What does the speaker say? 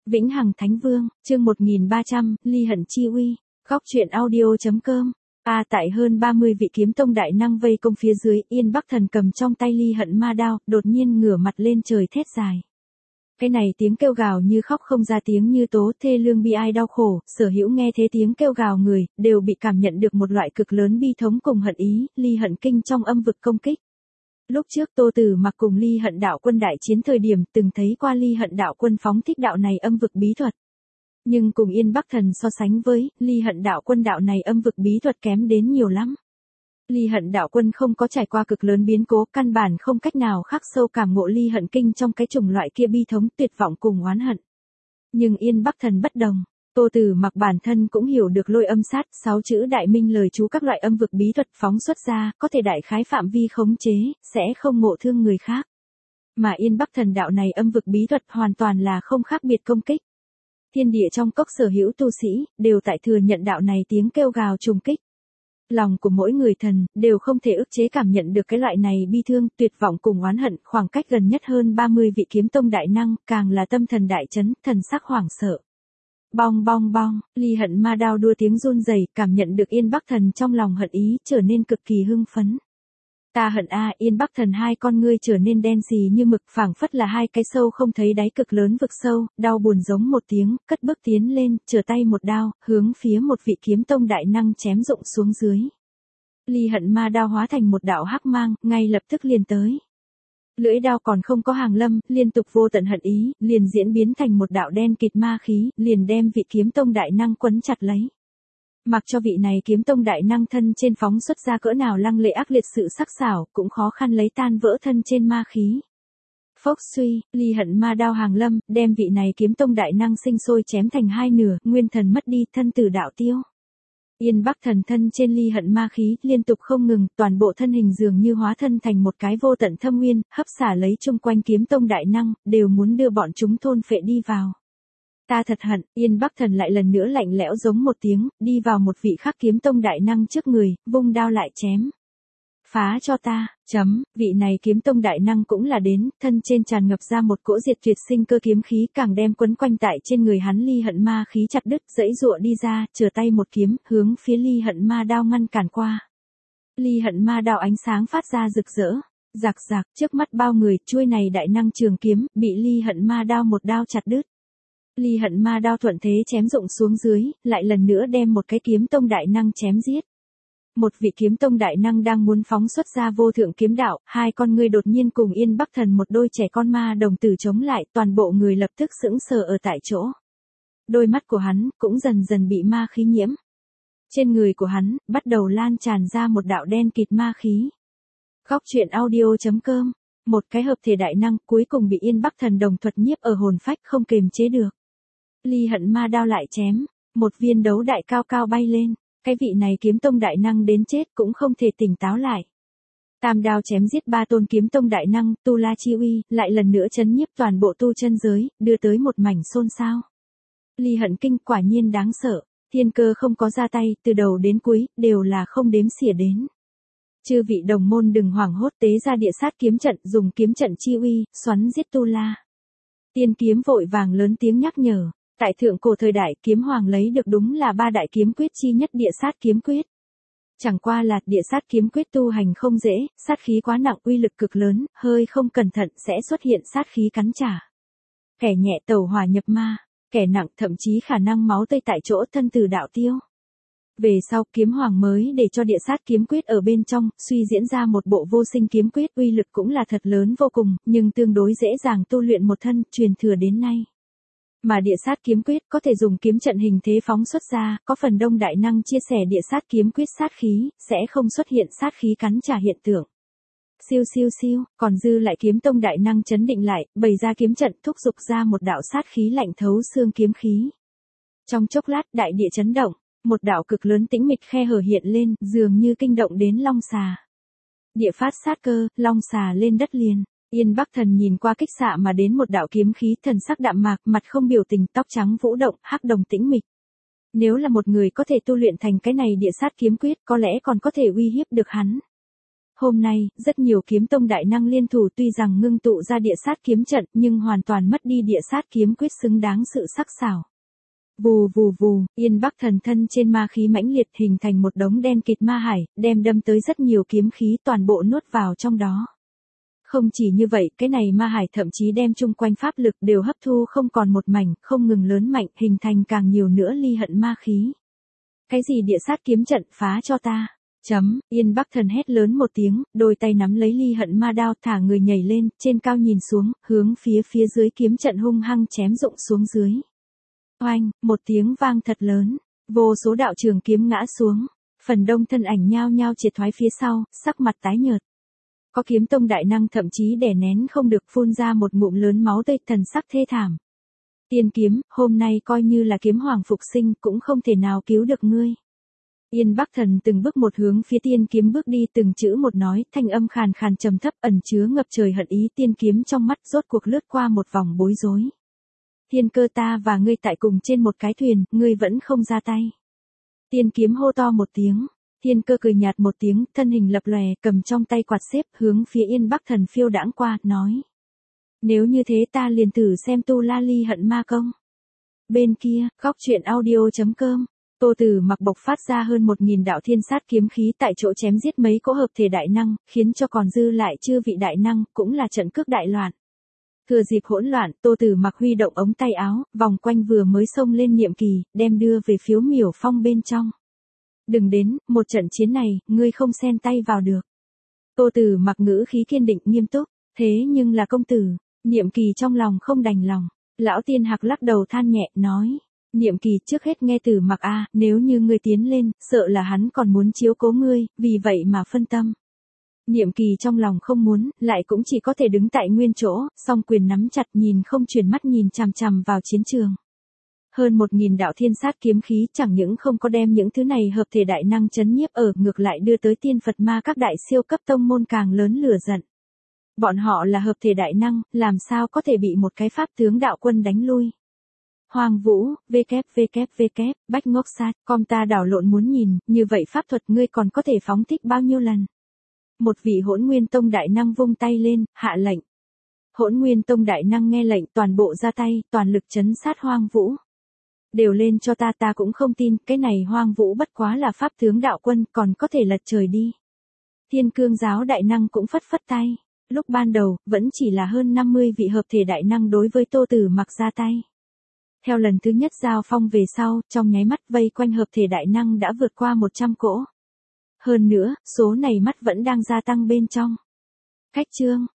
Vĩnh Hằng Thánh Vương, chương 1300, Ly Hận Chi Uy, góc truyện audio.com. Tại hơn 30 vị kiếm tông đại năng vây công phía dưới, Yên Bắc Thần cầm trong tay Ly Hận ma đao, đột nhiên ngửa mặt lên trời thét dài. Cái này tiếng kêu gào như khóc không ra tiếng, như tố thê lương bi ai đau khổ, sở hữu nghe thế tiếng kêu gào người, đều bị cảm nhận được một loại cực lớn bi thống cùng hận ý, ly hận kinh trong âm vực công kích. Lúc trước Tô Tử Mặc cùng Ly Hận đạo quân đại chiến thời điểm từng thấy qua Ly Hận đạo quân phóng thích đạo này âm vực bí thuật. Nhưng cùng Yên Bắc Thần so sánh với, Ly Hận đạo quân đạo này âm vực bí thuật kém đến nhiều lắm. Ly Hận đạo quân không có trải qua cực lớn biến cố, căn bản không cách nào khắc sâu cảm ngộ Ly Hận kinh trong cái chủng loại kia bi thống tuyệt vọng cùng oán hận. Nhưng Yên Bắc Thần bất đồng. Tô Tử Mặc bản thân cũng hiểu được lôi âm sát, 6 chữ đại minh lời chú các loại âm vực bí thuật phóng xuất ra, có thể đại khái phạm vi khống chế, sẽ không ngộ thương người khác. Mà Yên Bắc Thần đạo này âm vực bí thuật hoàn toàn là không khác biệt công kích. Thiên địa trong cốc sở hữu tu sĩ, đều tại thừa nhận đạo này tiếng kêu gào trùng kích. Lòng của mỗi người thần, đều không thể ức chế cảm nhận được cái loại này bi thương, tuyệt vọng cùng oán hận, khoảng cách gần nhất hơn 30 vị kiếm tông đại năng, càng là tâm thần đại chấn, thần sắc hoảng sợ. Bong bong bong, Ly Hận ma đao đua tiếng run rẩy, cảm nhận được Yên Bắc Thần trong lòng hận ý, trở nên cực kỳ hưng phấn. Ta hận a, Yên Bắc Thần hai con ngươi trở nên đen xì như mực, phảng phất là hai cái sâu không thấy đáy cực lớn vực sâu, đau buồn giống một tiếng, cất bước tiến lên, trở tay một đao, hướng phía một vị kiếm tông đại năng chém rụng xuống dưới. Ly Hận ma đao hóa thành một đạo hắc mang, ngay lập tức liền tới. Lưỡi đao còn không có hàng lâm, liên tục vô tận hận ý, liền diễn biến thành một đạo đen kịt ma khí, liền đem vị kiếm tông đại năng quấn chặt lấy. Mặc cho vị này kiếm tông đại năng thân trên phóng xuất ra cỡ nào lăng lệ ác liệt sự sắc sảo, cũng khó khăn lấy tan vỡ thân trên ma khí. Phốc suy, Ly Hận ma đao hàng lâm, đem vị này kiếm tông đại năng sinh sôi chém thành hai nửa, nguyên thần mất đi, thân tử đạo tiêu. Yên Bắc Thần thân trên Ly Hận ma khí liên tục không ngừng, toàn bộ thân hình dường như hóa thân thành một cái vô tận thâm nguyên, hấp xả lấy chung quanh kiếm tông đại năng, đều muốn đưa bọn chúng thôn phệ đi vào. Ta thật hận, Yên Bắc Thần lại lần nữa lạnh lẽo giống một tiếng, đi vào một vị khác kiếm tông đại năng trước người, vung đao lại chém. Phá cho ta, vị này kiếm tông đại năng cũng là đến, thân trên tràn ngập ra một cỗ diệt tuyệt sinh cơ kiếm khí, càng đem quấn quanh tại trên người hắn Ly Hận ma khí chặt đứt, giãy giụa đi ra, trở tay một kiếm, hướng phía Ly Hận ma đao ngăn cản qua. Ly Hận ma đao ánh sáng phát ra rực rỡ, rạc rạc, trước mắt bao người, chuôi này đại năng trường kiếm, bị Ly Hận ma đao một đao chặt đứt. Ly Hận ma đao thuận thế chém rụng xuống dưới, lại lần nữa đem một cái kiếm tông đại năng chém giết. Một vị kiếm tông đại năng đang muốn phóng xuất ra vô thượng kiếm đạo, hai con ngươi đột nhiên cùng Yên Bắc Thần một đôi trẻ con ma đồng tử chống lại, toàn bộ người lập tức sững sờ ở tại chỗ. Đôi mắt của hắn cũng dần dần bị ma khí nhiễm. Trên người của hắn bắt đầu lan tràn ra một đạo đen kịt ma khí. Góc truyện audio.com. Một cái hợp thể đại năng cuối cùng bị Yên Bắc Thần đồng thuật nhiếp ở hồn phách, không kềm chế được. Ly Hận ma đao lại chém, một viên đấu đại cao cao bay lên. Cái vị này kiếm tông đại năng đến chết cũng không thể tỉnh táo lại. Tam đao chém giết ba tôn kiếm tông đại năng, tu la chi uy, lại lần nữa chấn nhiếp toàn bộ tu chân giới, đưa tới một mảnh xôn xao. Ly Hận kinh quả nhiên đáng sợ, thiên cơ không có ra tay, từ đầu đến cuối, đều là không đếm xỉa đến. Chư vị đồng môn đừng hoảng hốt, tế ra địa sát kiếm trận, dùng kiếm trận chi uy, xoắn giết tu la. Tiên kiếm vội vàng lớn tiếng nhắc nhở. Tại thượng cổ thời đại, kiếm hoàng lấy được đúng là ba đại kiếm quyết chi nhất địa sát kiếm quyết. Chẳng qua là địa sát kiếm quyết tu hành không dễ, sát khí quá nặng, uy lực cực lớn, hơi không cẩn thận sẽ xuất hiện sát khí cắn trả. Kẻ nhẹ tẩu hỏa nhập ma, kẻ nặng thậm chí khả năng máu tươi tại chỗ, thân tử đạo tiêu. Về sau, kiếm hoàng mới để cho địa sát kiếm quyết ở bên trong, suy diễn ra một bộ vô sinh kiếm quyết, uy lực cũng là thật lớn vô cùng, nhưng tương đối dễ dàng tu luyện một thân, truyền thừa đến nay. Mà địa sát kiếm quyết có thể dùng kiếm trận hình thế phóng xuất ra, có phần đông đại năng chia sẻ địa sát kiếm quyết sát khí, sẽ không xuất hiện sát khí cắn trả hiện tượng. Siêu siêu siêu, còn dư lại kiếm tông đại năng chấn định lại, bày ra kiếm trận thúc giục ra một đạo sát khí lạnh thấu xương kiếm khí. Trong chốc lát đại địa chấn động, một đạo cực lớn tĩnh mịch khe hở hiện lên, dường như kinh động đến long xà. Địa phát sát cơ, long xà lên đất liền. Yên Bắc Thần nhìn qua kích xạ mà đến một đạo kiếm khí, thần sắc đạm mạc, mặt không biểu tình, tóc trắng vũ động, hắc đồng tĩnh mịch. Nếu là một người có thể tu luyện thành cái này địa sát kiếm quyết, có lẽ còn có thể uy hiếp được hắn. Hôm nay, rất nhiều kiếm tông đại năng liên thủ tuy rằng ngưng tụ ra địa sát kiếm trận nhưng hoàn toàn mất đi địa sát kiếm quyết xứng đáng sự sắc sảo. Vù vù vù, Yên Bắc Thần thân trên ma khí mãnh liệt hình thành một đống đen kịt ma hải, đem đâm tới rất nhiều kiếm khí toàn bộ nuốt vào trong đó. Không chỉ như vậy, cái này ma hải thậm chí đem chung quanh pháp lực đều hấp thu không còn một mảnh, không ngừng lớn mạnh, hình thành càng nhiều nữa ly hận ma khí. Cái gì địa sát kiếm trận phá cho ta? Yên Bắc Thần hét lớn một tiếng, đôi tay nắm lấy ly hận ma đao thả người nhảy lên, trên cao nhìn xuống, hướng phía dưới kiếm trận hung hăng chém rụng xuống dưới. Oanh, một tiếng vang thật lớn, vô số đạo trường kiếm ngã xuống, phần đông thân ảnh nhao nhao triệt thoái phía sau, sắc mặt tái nhợt. Có kiếm tông đại năng thậm chí đè nén không được phun ra một ngụm lớn máu tươi, thần sắc thê thảm. Tiên kiếm, hôm nay coi như là kiếm hoàng phục sinh cũng không thể nào cứu được ngươi. Yên Bắc Thần từng bước một hướng phía tiên kiếm bước đi, từng chữ một nói, thanh âm khàn khàn trầm thấp ẩn chứa ngập trời hận ý. Tiên kiếm trong mắt rốt cuộc lướt qua một vòng bối rối. Thiên Cơ, ta và ngươi tại cùng trên một cái thuyền, ngươi vẫn không ra tay. Tiên kiếm hô to một tiếng. Thiên Cơ cười nhạt một tiếng, thân hình lập lòe, cầm trong tay quạt xếp, hướng phía Yên Bắc Thần phiêu đãng qua, nói: nếu như thế ta liền thử xem tu la ly hận ma công. Bên kia, góc truyện audio.com, Tô Tử Mặc bộc phát ra hơn 1000 đạo thiên sát kiếm khí tại chỗ chém giết mấy cỗ hợp thể đại năng, khiến cho còn dư lại chư vị đại năng, cũng là trận cước đại loạn. Thừa dịp hỗn loạn, Tô Tử Mặc huy động ống tay áo, vòng quanh vừa mới xông lên Niệm Kỳ, đem đưa về Phiếu Miểu Phong bên trong. Đừng đến, một trận chiến này, ngươi không xen tay vào được. Tô Tử Mặc ngữ khí kiên định nghiêm túc, thế nhưng là công tử. Niệm Kỳ trong lòng không đành lòng, lão tiên hạc lắc đầu than nhẹ, nói: Niệm Kỳ, trước hết nghe Tử Mặc a, nếu như ngươi tiến lên, sợ là hắn còn muốn chiếu cố ngươi, vì vậy mà phân tâm. Niệm Kỳ trong lòng không muốn, lại cũng chỉ có thể đứng tại nguyên chỗ, song quyền nắm chặt, nhìn không chuyển mắt nhìn chằm chằm vào chiến trường. Hơn 1000 đạo thiên sát kiếm khí chẳng những không có đem những thứ này hợp thể đại năng chấn nhiếp ở, ngược lại đưa tới tiên Phật ma các đại siêu cấp tông môn càng lớn lửa giận. Bọn họ là hợp thể đại năng, làm sao có thể bị một cái pháp tướng đạo quân đánh lui. Hoàng Vũ, www, bách ngốc sát, com ta đảo lộn muốn nhìn, như vậy pháp thuật ngươi còn có thể phóng thích bao nhiêu lần. Một vị Hỗn Nguyên Tông đại năng vung tay lên, hạ lệnh. Hỗn Nguyên Tông đại năng nghe lệnh toàn bộ ra tay, toàn lực trấn sát Hoàng Vũ. Đều lên cho ta cũng không tin, cái này Hoàng Vũ bất quá là pháp tướng đạo quân, còn có thể lật trời đi. Thiên Cương giáo đại năng cũng phất phất tay. Lúc ban đầu, vẫn chỉ là hơn 50 vị hợp thể đại năng đối với Tô Tử Mặc ra tay. Theo lần thứ nhất giao phong về sau, trong nháy mắt vây quanh hợp thể đại năng đã vượt qua 100 cỗ. Hơn nữa, số này mắt vẫn đang gia tăng bên trong. Khách chương.